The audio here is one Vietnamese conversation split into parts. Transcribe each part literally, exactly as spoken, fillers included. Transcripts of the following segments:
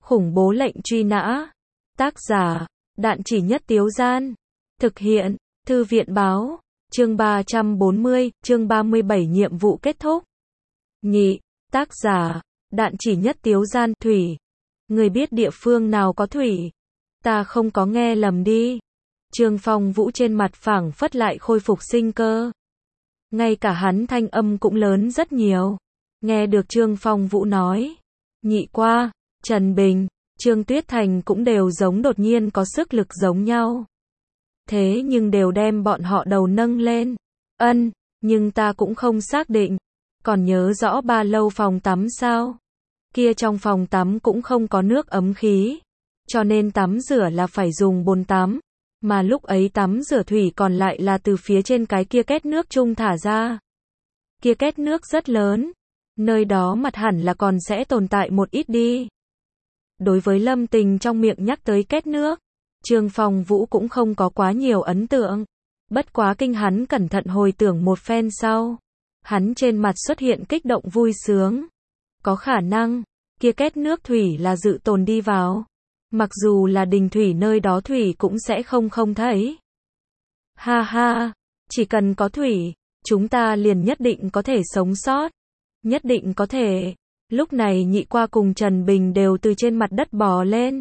Khủng bố lệnh truy nã. Tác giả, Đạn Chỉ Nhất Tiếu Gian. Thực hiện, Thư viện báo. Chương ba trăm bốn mươi, chương ba mươi bảy nhiệm vụ kết thúc. Nhị, tác giả, Đạn Chỉ Nhất Tiếu Gian. Thủy. Người biết địa phương nào có thủy? Ta không có nghe lầm đi. Trương Phong Vũ trên mặt phảng phất lại khôi phục sinh cơ. Ngay cả hắn thanh âm cũng lớn rất nhiều. Nghe được Trương Phong Vũ nói. Nhị qua, Trần Bình, Trương Tuyết Thành cũng đều giống đột nhiên có sức lực giống nhau. Thế nhưng đều đem bọn họ đầu nâng lên. Ân, nhưng ta cũng không xác định. Còn nhớ rõ ba lâu phòng tắm sao? Kia trong phòng tắm cũng không có nước ấm khí. Cho nên tắm rửa là phải dùng bồn tắm. Mà lúc ấy tắm rửa thủy còn lại là từ phía trên cái kia két nước chung thả ra. Kia két nước rất lớn. Nơi đó mặt hẳn là còn sẽ tồn tại một ít đi. Đối với Lâm Tình trong miệng nhắc tới két nước, Trương Phong Vũ cũng không có quá nhiều ấn tượng. Bất quá kinh hắn cẩn thận hồi tưởng một phen sau. Hắn trên mặt xuất hiện kích động vui sướng. Có khả năng, kia két nước thủy là dự tồn đi vào. Mặc dù là đình thủy nơi đó thủy cũng sẽ không không thấy. Ha ha, chỉ cần có thủy, chúng ta liền nhất định có thể sống sót. Nhất định có thể. Lúc này Nhị Qua cùng Trần Bình đều từ trên mặt đất bò lên.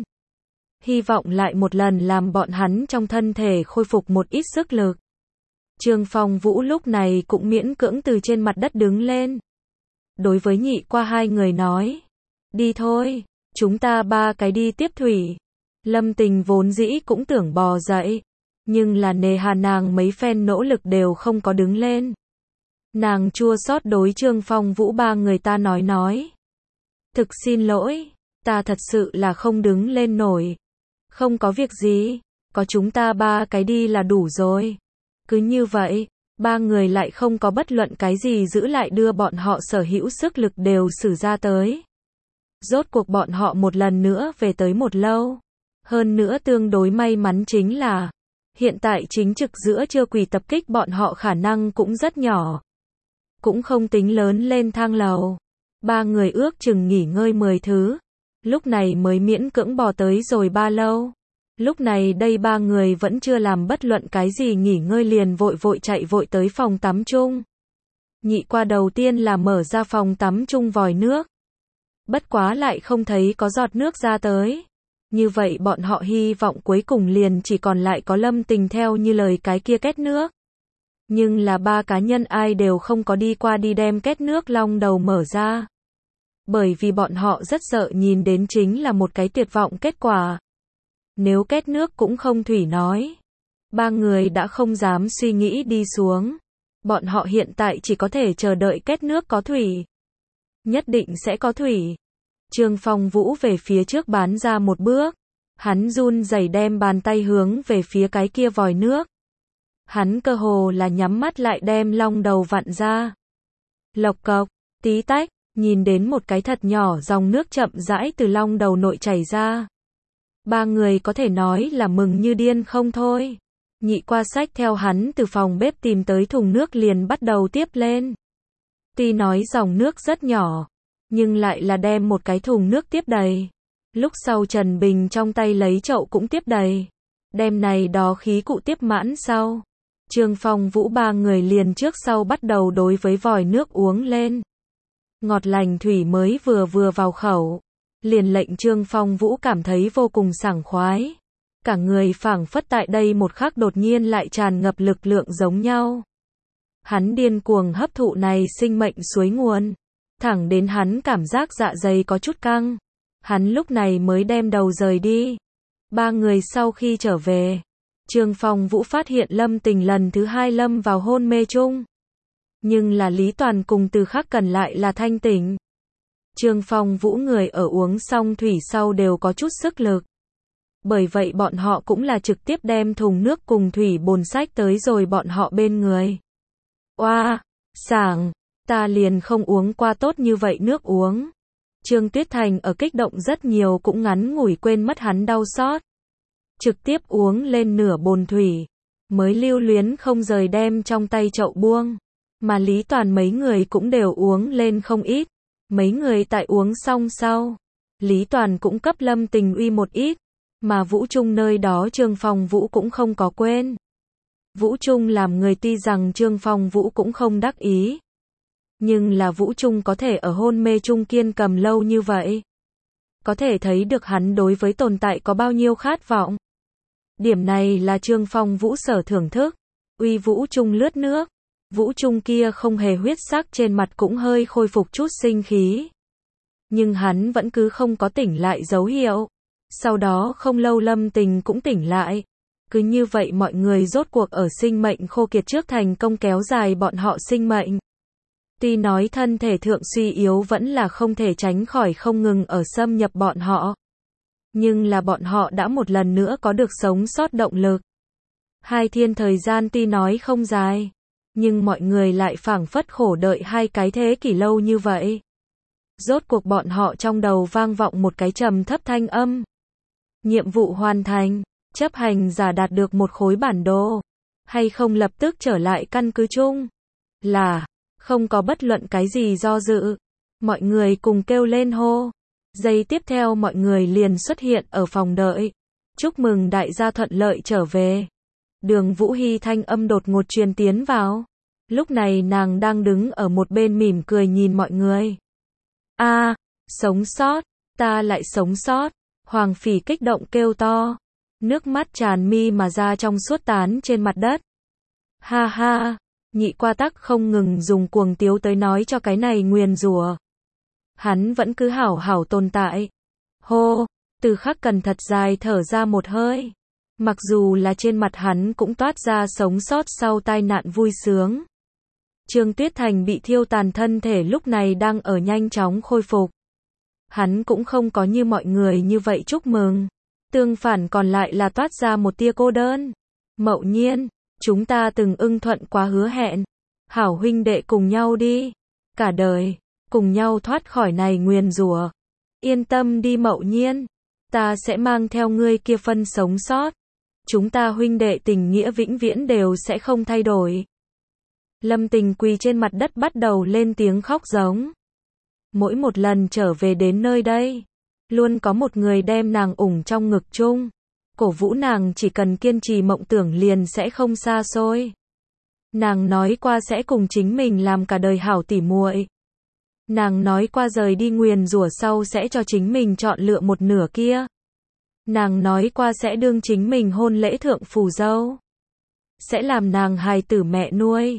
Hy vọng lại một lần làm bọn hắn trong thân thể khôi phục một ít sức lực. Trương Phong Vũ lúc này cũng miễn cưỡng từ trên mặt đất đứng lên. Đối với Nhị Qua hai người nói. Đi thôi, chúng ta ba cái đi tiếp thủy. Lâm Tình vốn dĩ cũng tưởng bò dậy. Nhưng là nề hà nàng mấy phen nỗ lực đều không có đứng lên. Nàng chua xót đối Trương Phong Vũ ba người ta nói nói. Thực xin lỗi, ta thật sự là không đứng lên nổi. Không có việc gì, có chúng ta ba cái đi là đủ rồi. Cứ như vậy, ba người lại không có bất luận cái gì giữ lại đưa bọn họ sở hữu sức lực đều sử ra tới. Rốt cuộc bọn họ một lần nữa về tới một lâu. Hơn nữa tương đối may mắn chính là, hiện tại chính trực giữa trưa quỷ tập kích bọn họ khả năng cũng rất nhỏ. Cũng không tính lớn lên thang lầu. Ba người ước chừng nghỉ ngơi mười thứ. Lúc này mới miễn cưỡng bò tới rồi ba lâu. Lúc này đây ba người vẫn chưa làm bất luận cái gì nghỉ ngơi liền vội vội chạy vội tới phòng tắm chung. Nhị Qua đầu tiên là mở ra phòng tắm chung vòi nước. Bất quá lại không thấy có giọt nước ra tới. Như vậy bọn họ hy vọng cuối cùng liền chỉ còn lại có Lâm Tình theo như lời cái kia két nước. Nhưng là ba cá nhân ai đều không có đi qua đi đem két nước long đầu mở ra. Bởi vì bọn họ rất sợ nhìn đến chính là một cái tuyệt vọng kết quả. Nếu két nước cũng không thủy nói. Ba người đã không dám suy nghĩ đi xuống. Bọn họ hiện tại chỉ có thể chờ đợi két nước có thủy. Nhất định sẽ có thủy. Trương Phong Vũ về phía trước bán ra một bước. Hắn run rẩy đem bàn tay hướng về phía cái kia vòi nước. Hắn cơ hồ là nhắm mắt lại đem long đầu vặn ra. Lộc cộc, tí tách, nhìn đến một cái thật nhỏ dòng nước chậm rãi từ long đầu nội chảy ra. Ba người có thể nói là mừng như điên không thôi. Nhị Qua xách theo hắn từ phòng bếp tìm tới thùng nước liền bắt đầu tiếp lên. Tuy nói dòng nước rất nhỏ, nhưng lại là đem một cái thùng nước tiếp đầy. Lúc sau Trần Bình trong tay lấy chậu cũng tiếp đầy. Đem này đó khí cụ tiếp mãn sau. Trương Phong Vũ ba người liền trước sau bắt đầu đối với vòi nước uống lên. Ngọt lành thủy mới vừa vừa vào khẩu. Liền lệnh Trương Phong Vũ cảm thấy vô cùng sảng khoái. Cả người phảng phất tại đây một khắc đột nhiên lại tràn ngập lực lượng giống nhau. Hắn điên cuồng hấp thụ này sinh mệnh suối nguồn. Thẳng đến hắn cảm giác dạ dày có chút căng. Hắn lúc này mới đem đầu rời đi. Ba người sau khi trở về. Trương Phong Vũ phát hiện Lâm Tình lần thứ hai lâm vào hôn mê chung. Nhưng là Lý Toàn cùng Từ Khắc Cần lại là thanh tỉnh. Trương Phong Vũ người ở uống xong thủy sau đều có chút sức lực. Bởi vậy bọn họ cũng là trực tiếp đem thùng nước cùng thủy bồn sách tới rồi bọn họ bên người. Oa, sảng, ta liền không uống qua tốt như vậy nước uống. Trương Tuyết Thành ở kích động rất nhiều cũng ngắn ngủi quên mất hắn đau xót. Trực tiếp uống lên nửa bồn thủy, mới lưu luyến không rời đem trong tay chậu buông. Mà Lý Toàn mấy người cũng đều uống lên không ít. Mấy người tại uống xong sau, Lý Toàn cũng cấp Lâm Tình uy một ít, mà Vũ Trung nơi đó Trương Phong Vũ cũng không có quên. Vũ Trung làm người tuy rằng Trương Phong Vũ cũng không đắc ý, nhưng là Vũ Trung có thể ở hôn mê trung kiên cầm lâu như vậy, có thể thấy được hắn đối với tồn tại có bao nhiêu khát vọng. Điểm này là Trương Phong Vũ sở thưởng thức. Uy Vũ Trung lướt nước, Vũ Trung kia không hề huyết sắc, trên mặt cũng hơi khôi phục chút sinh khí. Nhưng hắn vẫn cứ không có tỉnh lại dấu hiệu. Sau đó không lâu Lâm Tình cũng tỉnh lại. Cứ như vậy mọi người rốt cuộc ở sinh mệnh khô kiệt trước thành công kéo dài bọn họ sinh mệnh. Tuy nói thân thể thượng suy yếu vẫn là không thể tránh khỏi không ngừng ở xâm nhập bọn họ. Nhưng là bọn họ đã một lần nữa có được sống sót động lực. Hai thiên thời gian tuy nói không dài, nhưng mọi người lại phảng phất khổ đợi hai cái thế kỷ lâu như vậy. Rốt cuộc bọn họ trong đầu vang vọng một cái trầm thấp thanh âm. Nhiệm vụ hoàn thành, chấp hành giả đạt được một khối bản đồ, hay không lập tức trở lại căn cứ chung. Là, không có bất luận cái gì do dự. Mọi người cùng kêu lên hô. Giây tiếp theo mọi người liền xuất hiện ở phòng đợi. Chúc mừng đại gia thuận lợi trở về. Đường Vũ Hy thanh âm đột ngột truyền tiến vào. Lúc này nàng đang đứng ở một bên mỉm cười nhìn mọi người. A, à, sống sót, ta lại sống sót. Hoàng Phỉ kích động kêu to. Nước mắt tràn mi mà ra trong suốt tán trên mặt đất. Ha ha, nhị qua tắc không ngừng dùng cuồng tiếu tới nói cho cái này nguyền rủa. Hắn vẫn cứ hảo hảo tồn tại. Hô, Từ Khắc Cần thật dài thở ra một hơi. Mặc dù là trên mặt hắn cũng toát ra sống sót sau tai nạn vui sướng. Trương Tuyết Thành bị thiêu tàn thân thể lúc này đang ở nhanh chóng khôi phục. Hắn cũng không có như mọi người như vậy chúc mừng. Tương phản còn lại là toát ra một tia cô đơn. Mậu Nhiên, chúng ta từng ưng thuận quá hứa hẹn. Hảo huynh đệ cùng nhau đi. Cả đời, cùng nhau thoát khỏi này nguyền rủa. Yên tâm đi Mậu Nhiên. Ta sẽ mang theo ngươi kia phân sống sót. Chúng ta huynh đệ tình nghĩa vĩnh viễn đều sẽ không thay đổi. Lâm Tình quỳ trên mặt đất bắt đầu lên tiếng khóc giống. Mỗi một lần trở về đến nơi đây, luôn có một người đem nàng ủng trong ngực chung. Cổ vũ nàng chỉ cần kiên trì mộng tưởng liền sẽ không xa xôi. Nàng nói qua sẽ cùng chính mình làm cả đời hảo tỉ muội. Nàng nói qua rời đi nguyền rủa sau sẽ cho chính mình chọn lựa một nửa kia. Nàng nói qua sẽ đương chính mình hôn lễ thượng phù dâu. Sẽ làm nàng hài tử mẹ nuôi.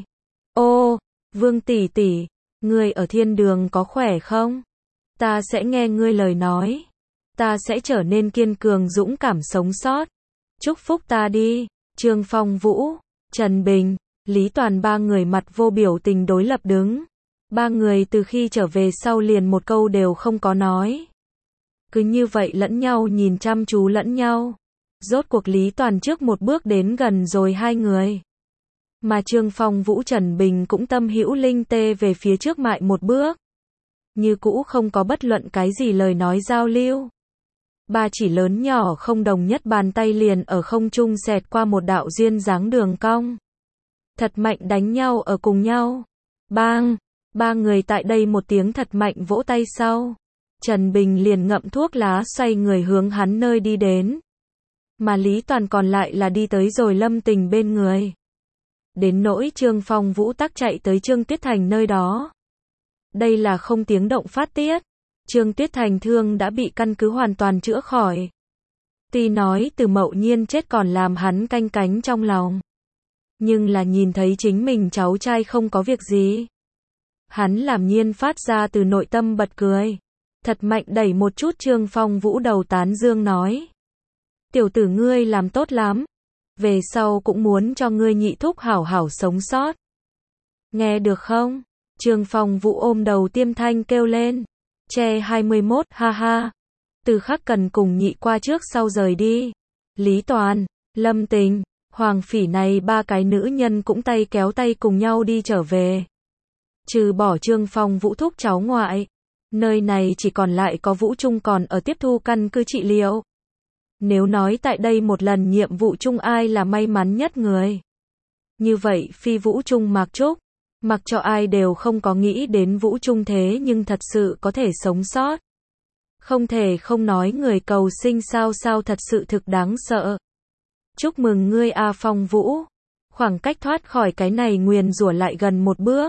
Ô, Vương tỷ tỷ, ngươi ở thiên đường có khỏe không? Ta sẽ nghe ngươi lời nói. Ta sẽ trở nên kiên cường dũng cảm sống sót. Chúc phúc ta đi. Trương Phong Vũ, Trần Bình, Lý Toàn ba người mặt vô biểu tình đối lập đứng. Ba người từ khi trở về sau liền một câu đều không có nói. Cứ như vậy lẫn nhau nhìn chăm chú lẫn nhau. Rốt cuộc Lý Toàn trước một bước đến gần rồi hai người. Mà Trương Phong Vũ Trần Bình cũng tâm hữu linh tê về phía trước mại một bước. Như cũ không có bất luận cái gì lời nói giao lưu. Ba chỉ lớn nhỏ không đồng nhất bàn tay liền ở không trung xẹt qua một đạo duyên dáng đường cong. Thật mạnh đánh nhau ở cùng nhau. Bang! Ba người tại đây một tiếng thật mạnh vỗ tay sau. Trần Bình liền ngậm thuốc lá xoay người hướng hắn nơi đi đến. Mà Lý Toàn còn lại là đi tới rồi Lâm Tình bên người. Đến nỗi Trương Phong Vũ tắc chạy tới Trương Tuyết Thành nơi đó. Đây là không tiếng động phát tiết. Trương Tuyết Thành thương đã bị căn cứ hoàn toàn chữa khỏi. Tuy nói từ Mậu Nhiên chết còn làm hắn canh cánh trong lòng. Nhưng là nhìn thấy chính mình cháu trai không có việc gì. Hắn làm nhiên phát ra từ nội tâm bật cười. Thật mạnh đẩy một chút Trương Phong Vũ đầu tán dương nói. Tiểu tử ngươi làm tốt lắm. Về sau cũng muốn cho ngươi nhị thúc hảo hảo sống sót. Nghe được không? Trương Phong Vũ ôm đầu tiêm thanh kêu lên. Che hai mươi mốt, ha ha. Từ Khắc Cần cùng nhị qua trước sau rời đi. Lý Toàn, Lâm Tình, Hoàng Phỉ này ba cái nữ nhân cũng tay kéo tay cùng nhau đi trở về. Trừ bỏ Trương Phong Vũ thúc cháu ngoại. Nơi này chỉ còn lại có Vũ Trung còn ở tiếp thu căn cứ trị liệu. Nếu nói tại đây một lần nhiệm vụ chung ai là may mắn nhất người. Như vậy phi Vũ Trung Mạc Trúc. Mặc cho ai đều không có nghĩ đến Vũ Trung thế nhưng thật sự có thể sống sót. Không thể không nói người cầu sinh sao sao thật sự thực đáng sợ. Chúc mừng ngươi a Phong Vũ. Khoảng cách thoát khỏi cái này nguyền rủa lại gần một bước.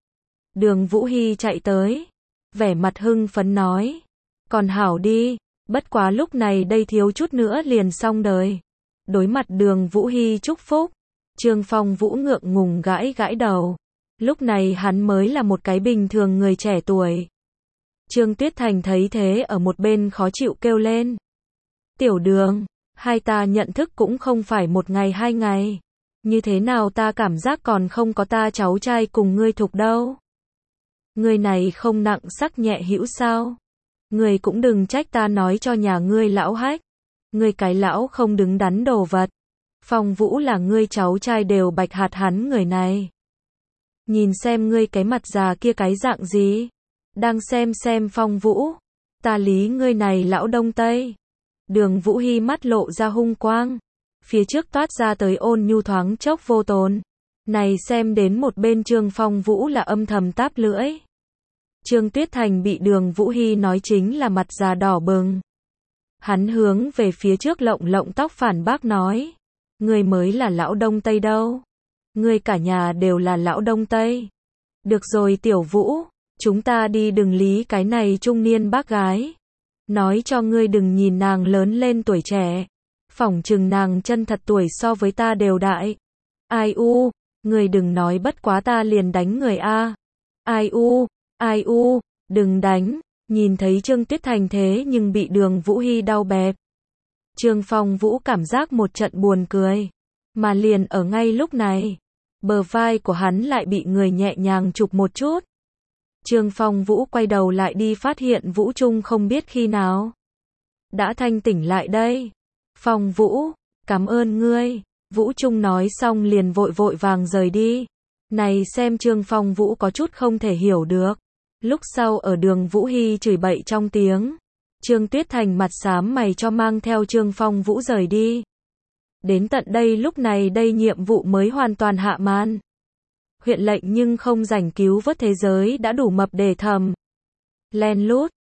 Đường Vũ Hy chạy tới. Vẻ mặt hưng phấn nói. Còn hảo đi, bất quá lúc này đây thiếu chút nữa liền xong đời. Đối mặt Đường Vũ Hy chúc phúc. Trương Phong Vũ ngượng ngùng gãi gãi đầu. Lúc này hắn mới là một cái bình thường người trẻ tuổi. Trương Tuyết Thành thấy thế ở một bên khó chịu kêu lên. Tiểu Đường, hai ta nhận thức cũng không phải một ngày hai ngày. Như thế nào ta cảm giác còn không có ta cháu trai cùng ngươi thục đâu. Ngươi này không nặng sắc nhẹ hữu sao. Ngươi cũng đừng trách ta nói cho nhà ngươi lão hách. Ngươi cái lão không đứng đắn đồ vật. Phong Vũ là ngươi cháu trai đều bạch hạt hắn người này. Nhìn xem ngươi cái mặt già kia cái dạng gì. Đang xem xem Phong Vũ. Ta lý ngươi này lão đông tây. Đường Vũ Hy mắt lộ ra hung quang. Phía trước toát ra tới ôn nhu thoáng chốc vô tồn. Này xem đến một bên Trương Phong Vũ là âm thầm táp lưỡi. Trương Tuyết Thành bị Đường Vũ Hy nói chính là mặt già đỏ bừng. Hắn hướng về phía trước lộng lộng tóc phản bác nói. Ngươi mới là lão đông tây đâu. Ngươi cả nhà đều là lão đông tây. Được rồi Tiểu Vũ, chúng ta đi đừng lý cái này trung niên bác gái. Nói cho ngươi đừng nhìn nàng lớn lên tuổi trẻ. Phỏng chừng nàng chân thật tuổi so với ta đều đại. Ai u, ngươi đừng nói bất quá ta liền đánh người a. Ai u, ai u, đừng đánh. Nhìn thấy Trương Tuyết Thành thế nhưng bị Đường Vũ Hy đau bẹp. Trương Phong Vũ cảm giác một trận buồn cười. Mà liền ở ngay lúc này, bờ vai của hắn lại bị người nhẹ nhàng chụp một chút. Trương Phong Vũ quay đầu lại đi phát hiện Vũ Trung không biết khi nào đã thanh tỉnh lại đây. Phong Vũ, cảm ơn ngươi. Vũ Trung nói xong liền vội vội vàng rời đi. Này xem Trương Phong Vũ có chút không thể hiểu được. Lúc sau ở Đường Vũ Hy chửi bậy trong tiếng. Trương Tuyết Thành mặt xám mày cho mang theo Trương Phong Vũ rời đi. Đến tận đây lúc này đây nhiệm vụ mới hoàn toàn hạ màn. Huyện lệnh nhưng không rảnh cứu vớt thế giới đã đủ mập để thầm. Len lút,